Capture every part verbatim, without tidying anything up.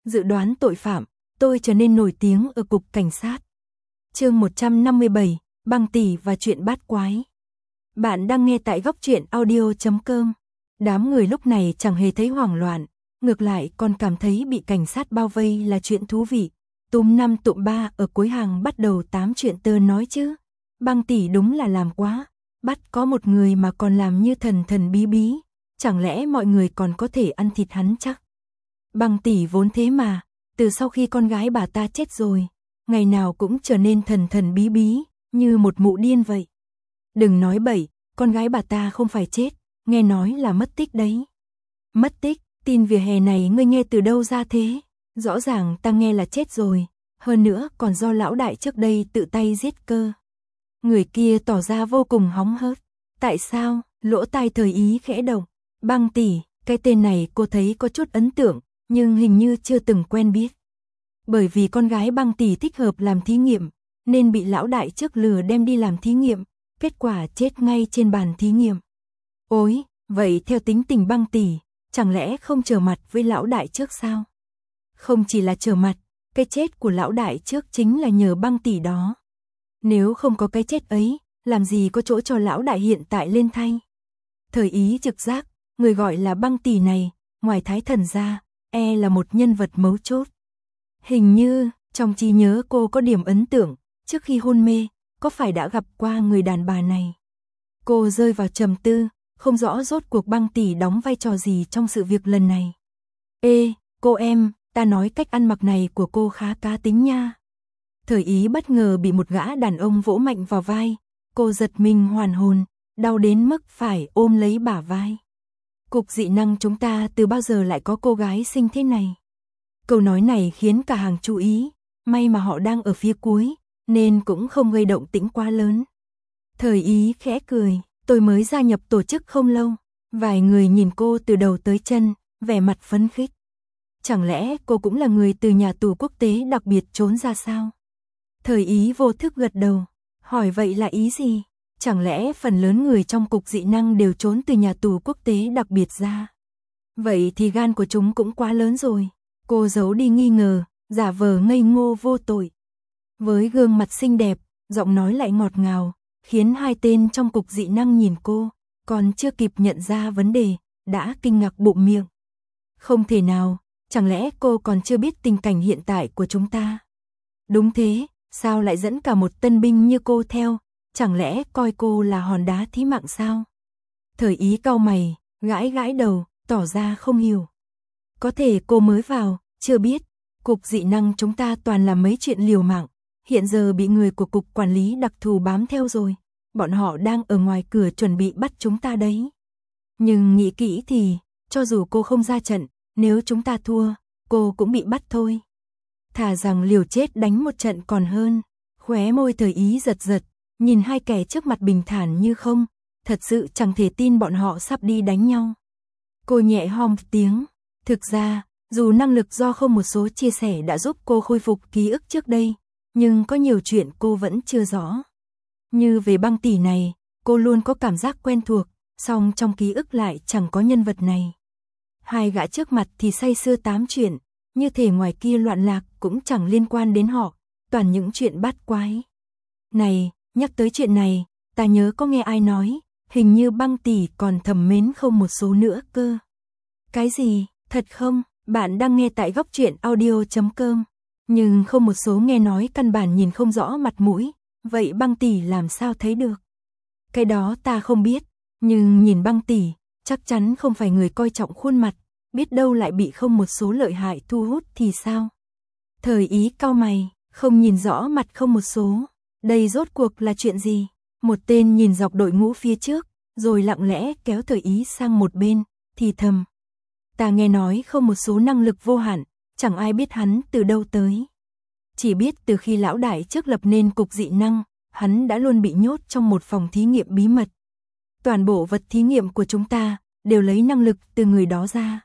dự đoán tội phạm, tôi trở nên nổi tiếng ở cục cảnh sát. Chương một trăm năm mươi bảy, Băng Tỷ và chuyện bát quái. Bạn đang nghe tại góc truyện audio chấm com. Đám người lúc này chẳng hề thấy hoảng loạn, ngược lại còn cảm thấy bị cảnh sát bao vây là chuyện thú vị. Túm năm tụm ba ở cuối hàng bắt đầu tám chuyện tớ nói chứ. Băng Tỷ đúng là làm quá, bắt có một người mà còn làm như thần thần bí bí, chẳng lẽ mọi người còn có thể ăn thịt hắn chắc. Băng Tỷ vốn thế mà, từ sau khi con gái bà ta chết rồi, ngày nào cũng trở nên thần thần bí bí, như một mụ điên vậy. Đừng nói bậy, con gái bà ta không phải chết, nghe nói là mất tích đấy. Mất tích, tin vỉa hè này ngươi nghe từ đâu ra thế? Rõ ràng ta nghe là chết rồi, hơn nữa còn do lão đại trước đây tự tay giết cơ. Người kia tỏ ra vô cùng hóng hớt. Tại sao? Lỗ tai Thời Ý khẽ động. Băng Tỷ, cái tên này cô thấy có chút ấn tượng, nhưng hình như chưa từng quen biết. Bởi vì con gái Băng Tỷ thích hợp làm thí nghiệm, nên bị lão đại trước lừa đem đi làm thí nghiệm, kết quả chết ngay trên bàn thí nghiệm. Ôi, vậy theo tính tình Băng Tỷ, chẳng lẽ không trở mặt với lão đại trước sao? Không chỉ là trở mặt, cái chết của lão đại trước chính là nhờ Băng Tỷ đó. Nếu không có cái chết ấy, làm gì có chỗ cho lão đại hiện tại lên thay. Thời Ý trực giác, người gọi là Băng Tỷ này, ngoài Thái Thần ra, e là một nhân vật mấu chốt. Hình như, trong trí nhớ cô có điểm ấn tượng, trước khi hôn mê, có phải đã gặp qua người đàn bà này. Cô rơi vào trầm tư, không rõ rốt cuộc Băng Tỷ đóng vai trò gì trong sự việc lần này. Ê, cô em, ta nói cách ăn mặc này của cô khá cá tính nha. Thời Ý bất ngờ bị một gã đàn ông vỗ mạnh vào vai, cô giật mình hoàn hồn, đau đến mức phải ôm lấy bả vai. Cục dị năng chúng ta từ bao giờ lại có cô gái xinh thế này? Câu nói này khiến cả hàng chú ý, may mà họ đang ở phía cuối, nên cũng không gây động tĩnh quá lớn. Thời Ý khẽ cười, tôi mới gia nhập tổ chức không lâu, vài người nhìn cô từ đầu tới chân, vẻ mặt phấn khích. Chẳng lẽ cô cũng là người từ nhà tù quốc tế đặc biệt trốn ra sao? Thời Ý vô thức gật đầu, hỏi vậy là ý gì? Chẳng lẽ phần lớn người trong cục dị năng đều trốn từ nhà tù quốc tế đặc biệt ra? Vậy thì gan của chúng cũng quá lớn rồi. Cô giấu đi nghi ngờ, giả vờ ngây ngô vô tội. Với gương mặt xinh đẹp, giọng nói lại ngọt ngào, khiến hai tên trong cục dị năng nhìn cô, còn chưa kịp nhận ra vấn đề, đã kinh ngạc bụm miệng. Không thể nào, chẳng lẽ cô còn chưa biết tình cảnh hiện tại của chúng ta? Đúng thế, sao lại dẫn cả một tân binh như cô theo, chẳng lẽ coi cô là hòn đá thí mạng sao? Thời Ý cau mày, gãi gãi đầu, tỏ ra không hiểu. Có thể cô mới vào, chưa biết, cục dị năng chúng ta toàn là mấy chuyện liều mạng, hiện giờ bị người của cục quản lý đặc thù bám theo rồi, bọn họ đang ở ngoài cửa chuẩn bị bắt chúng ta đấy. Nhưng nghĩ kỹ thì, cho dù cô không ra trận, nếu chúng ta thua, cô cũng bị bắt thôi. Thà rằng liều chết đánh một trận còn hơn. Khóe môi Thời Ý giật giật, nhìn hai kẻ trước mặt bình thản như không, thật sự chẳng thể tin bọn họ sắp đi đánh nhau. Cô nhẹ hom tiếng, thực ra, dù năng lực do không một số chia sẻ đã giúp cô khôi phục ký ức trước đây, nhưng có nhiều chuyện cô vẫn chưa rõ. Như về Băng Tỷ này, cô luôn có cảm giác quen thuộc, song trong ký ức lại chẳng có nhân vật này. Hai gã trước mặt thì say sưa tám chuyện, như thể ngoài kia loạn lạc cũng chẳng liên quan đến họ, toàn những chuyện bát quái. Này, nhắc tới chuyện này, ta nhớ có nghe ai nói, hình như Băng Tỷ còn thầm mến không một số nữa cơ. Cái gì, thật không? Bạn đang nghe tại góc truyện audio chấm com. Nhưng không một số nghe nói căn bản nhìn không rõ mặt mũi, vậy Băng Tỷ làm sao thấy được? Cái đó ta không biết, nhưng nhìn Băng Tỷ, chắc chắn không phải người coi trọng khuôn mặt, biết đâu lại bị không một số lợi hại thu hút thì sao? Thời Ý cau mày, không nhìn rõ mặt không một số, đây rốt cuộc là chuyện gì? Một tên nhìn dọc đội ngũ phía trước, rồi lặng lẽ kéo Thời Ý sang một bên, thì thầm. Ta nghe nói không một số năng lực vô hạn, chẳng ai biết hắn từ đâu tới. Chỉ biết từ khi lão đại trước lập nên cục dị năng, hắn đã luôn bị nhốt trong một phòng thí nghiệm bí mật. Toàn bộ vật thí nghiệm của chúng ta đều lấy năng lực từ người đó ra.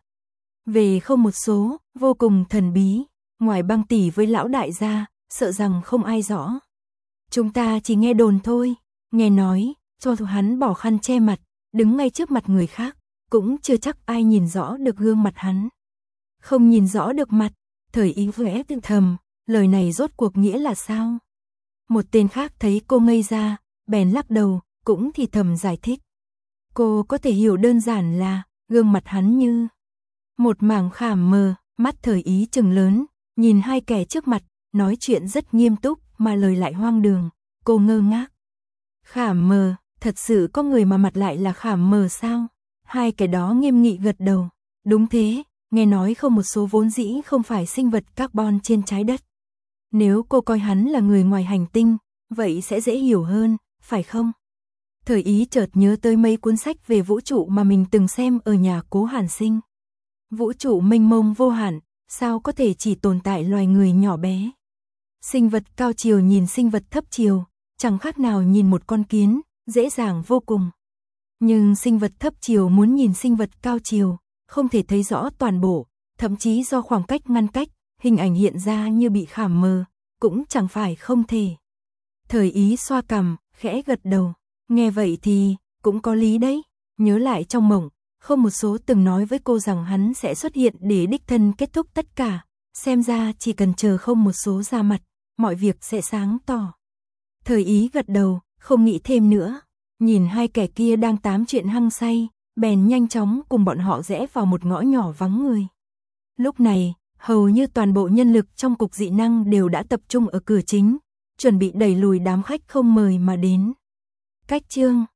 Về không một số, vô cùng thần bí, ngoài Băng Tỷ với lão đại ra, sợ rằng không ai rõ. Chúng ta chỉ nghe đồn thôi, nghe nói, cho dù hắn bỏ khăn che mặt, đứng ngay trước mặt người khác, cũng chưa chắc ai nhìn rõ được gương mặt hắn. Không nhìn rõ được mặt, Thời Ý vẽ tự thầm, lời này rốt cuộc nghĩa là sao? Một tên khác thấy cô ngây ra, bèn lắc đầu, cũng thì thầm giải thích. Cô có thể hiểu đơn giản là, gương mặt hắn như một mảng khảm mờ, mắt Thời Ý trừng lớn, nhìn hai kẻ trước mặt, nói chuyện rất nghiêm túc mà lời lại hoang đường, cô ngơ ngác. Khảm mờ, thật sự có người mà mặt lại là khảm mờ sao? Hai kẻ đó nghiêm nghị gật đầu. Đúng thế, nghe nói không một số vốn dĩ không phải sinh vật carbon trên trái đất. Nếu cô coi hắn là người ngoài hành tinh, vậy sẽ dễ hiểu hơn, phải không? Thời Ý chợt nhớ tới mấy cuốn sách về vũ trụ mà mình từng xem ở nhà Cố Hàn Sinh. Vũ trụ mênh mông vô hạn, sao có thể chỉ tồn tại loài người nhỏ bé? Sinh vật cao chiều nhìn sinh vật thấp chiều, chẳng khác nào nhìn một con kiến, dễ dàng vô cùng. Nhưng sinh vật thấp chiều muốn nhìn sinh vật cao chiều, không thể thấy rõ toàn bộ, thậm chí do khoảng cách ngăn cách, hình ảnh hiện ra như bị khảm mờ, cũng chẳng phải không thể. Thời Ý xoa cằm, khẽ gật đầu, nghe vậy thì, cũng có lý đấy, nhớ lại trong mộng, không một số từng nói với cô rằng hắn sẽ xuất hiện để đích thân kết thúc tất cả, xem ra chỉ cần chờ không một số ra mặt, mọi việc sẽ sáng tỏ. Thời Ý gật đầu, không nghĩ thêm nữa, nhìn hai kẻ kia đang tám chuyện hăng say, bèn nhanh chóng cùng bọn họ rẽ vào một ngõ nhỏ vắng người. Lúc này, hầu như toàn bộ nhân lực trong cục dị năng đều đã tập trung ở cửa chính, chuẩn bị đẩy lùi đám khách không mời mà đến. Cách chương